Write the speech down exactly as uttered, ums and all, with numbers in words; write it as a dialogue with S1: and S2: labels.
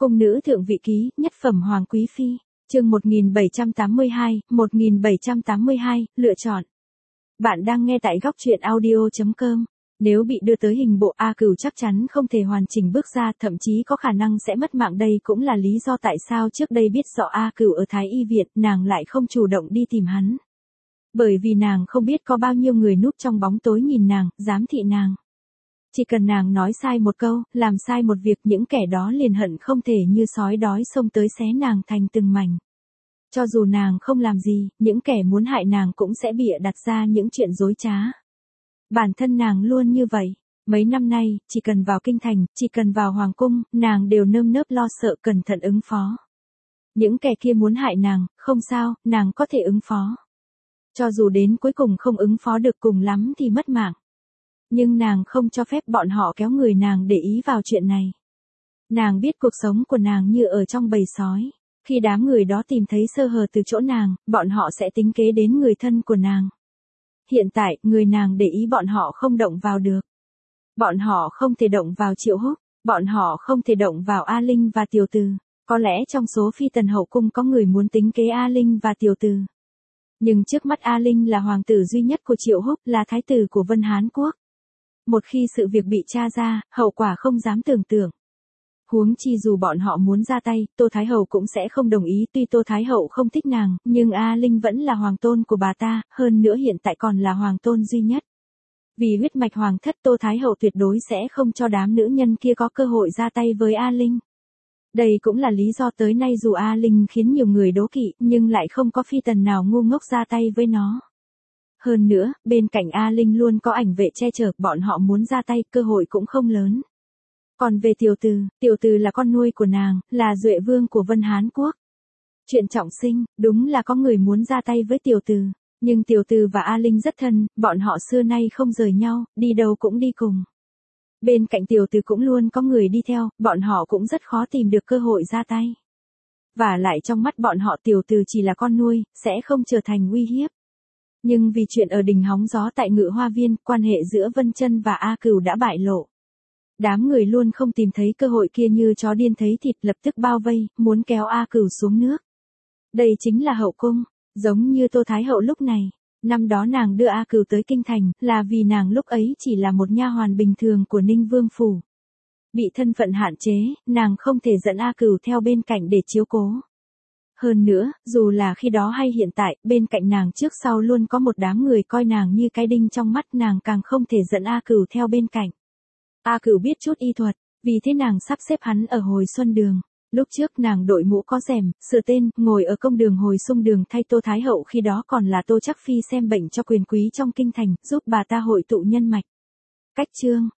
S1: Cung nữ thượng vị ký, nhất phẩm hoàng quý phi, chương một nghìn bảy trăm tám mươi hai, một nghìn bảy trăm tám mươi hai, lựa chọn. Bạn đang nghe tại góc truyện audio chấm com. Nếu bị đưa tới hình bộ A Cửu chắc chắn không thể hoàn chỉnh bước ra, thậm chí có khả năng sẽ mất mạng. Đây cũng là lý do tại sao trước đây biết rõ A Cửu ở Thái Y Viện, nàng lại không chủ động đi tìm hắn. Bởi vì nàng không biết có bao nhiêu người núp trong bóng tối nhìn nàng, giám thị nàng. Chỉ cần nàng nói sai một câu, làm sai một việc, những kẻ đó liền hận không thể như sói đói xông tới xé nàng thành từng mảnh. Cho dù nàng không làm gì, những kẻ muốn hại nàng cũng sẽ bịa đặt ra những chuyện dối trá. Bản thân nàng luôn như vậy. Mấy năm nay, chỉ cần vào kinh thành, chỉ cần vào hoàng cung, nàng đều nơm nớp lo sợ cẩn thận ứng phó. Những kẻ kia muốn hại nàng, không sao, nàng có thể ứng phó. Cho dù đến cuối cùng không ứng phó được, cùng lắm thì mất mạng. Nhưng nàng không cho phép bọn họ kéo người nàng để ý vào chuyện này. Nàng biết cuộc sống của nàng như ở trong bầy sói. Khi đám người đó tìm thấy sơ hở từ chỗ nàng, bọn họ sẽ tính kế đến người thân của nàng. Hiện tại, người nàng để ý bọn họ không động vào được. Bọn họ không thể động vào Triệu Húc, bọn họ không thể động vào A Linh và Tiểu Từ. Có lẽ trong số phi tần hậu cung có người muốn tính kế A Linh và Tiểu Từ. Nhưng trước mắt A Linh là hoàng tử duy nhất của Triệu Húc, là thái tử của Vân Hán Quốc. Một khi sự việc bị tra ra, hậu quả không dám tưởng tượng. Huống chi dù bọn họ muốn ra tay, Tô Thái Hậu cũng sẽ không đồng ý. Tuy Tô Thái Hậu không thích nàng, nhưng A Linh vẫn là hoàng tôn của bà ta, hơn nữa hiện tại còn là hoàng tôn duy nhất. Vì huyết mạch hoàng thất, Tô Thái Hậu tuyệt đối sẽ không cho đám nữ nhân kia có cơ hội ra tay với A Linh. Đây cũng là lý do tới nay dù A Linh khiến nhiều người đố kỵ, nhưng lại không có phi tần nào ngu ngốc ra tay với nó. Hơn nữa, bên cạnh A Linh luôn có ảnh vệ che chở, bọn họ muốn ra tay, cơ hội cũng không lớn. Còn về Tiểu Từ, Tiểu Từ là con nuôi của nàng, là duệ vương của Vân Hán Quốc. Chuyện trọng sinh, đúng là có người muốn ra tay với Tiểu Từ. Nhưng Tiểu Từ và A Linh rất thân, bọn họ xưa nay không rời nhau, đi đâu cũng đi cùng. Bên cạnh Tiểu Từ cũng luôn có người đi theo, bọn họ cũng rất khó tìm được cơ hội ra tay. Và lại trong mắt bọn họ Tiểu Từ chỉ là con nuôi, sẽ không trở thành uy hiếp. Nhưng vì chuyện ở đình hóng gió tại Ngự Hoa Viên, quan hệ giữa Vân Chân và A Cửu đã bại lộ. Đám người luôn không tìm thấy cơ hội kia, như chó điên thấy thịt lập tức bao vây, muốn kéo A Cửu xuống nước. Đây chính là hậu cung, giống như Tô Thái Hậu lúc này. Năm đó nàng đưa A Cửu tới kinh thành, là vì nàng lúc ấy chỉ là một nha hoàn bình thường của Ninh Vương phủ. Bị thân phận hạn chế, nàng không thể dẫn A Cửu theo bên cạnh để chiếu cố. Hơn nữa, dù là khi đó hay hiện tại, bên cạnh nàng trước sau luôn có một đám người coi nàng như cái đinh trong mắt, nàng càng không thể dẫn A Cửu theo bên cạnh. A Cửu biết chút y thuật, vì thế nàng sắp xếp hắn ở Hồi Xuân Đường. Lúc trước nàng đội mũ có rèm, sửa tên, ngồi ở công đường Hồi Xuân Đường thay Tô Thái Hậu khi đó còn là Tô Trắc Phi xem bệnh cho quyền quý trong kinh thành, giúp bà ta hội tụ nhân mạch. Cách chương,